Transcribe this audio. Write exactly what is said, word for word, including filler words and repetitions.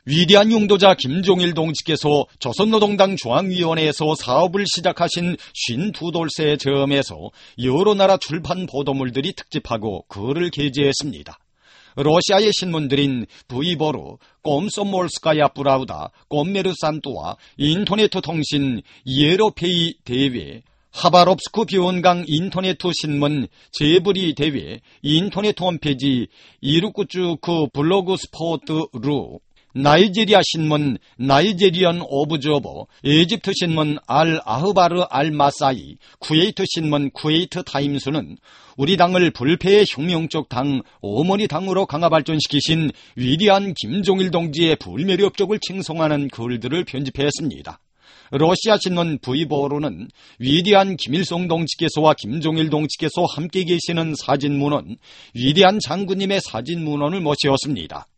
위대한 용도자 김종일 동지께서 조선노동당 중앙위원회에서 사업을 시작하신 쉰두 돌새의 점에서 여러 나라 출판 보도물들이 특집하고 글을 게재했습니다. 러시아의 신문들인 브이보르, 꼼소몰스카야 프라우다, 꼼메르산토와 인터넷 통신 예로페이 대회, 하바롭스크 비온강 인터넷 신문 제브리 대회, 인터넷 홈페이지 이루쿠츠크 블로그 스포트루, 나이지리아 신문 나이제리언 오브저버, 에집트 신문 알 아흐바르 알 마사이, 쿠웨이트 신문 쿠웨이트 타임스는 우리 당을 불패의 혁명적 당 어머니 당으로 강화 발전시키신 위대한 김종일 동지의 불멸의 업적을 칭송하는 글들을 편집했습니다. 러시아 신문 브이보르는 위대한 김일성 동지께서와 김종일 동지께서 함께 계시는 사진문헌, 위대한 장군님의 사진문헌을 모셨습니다.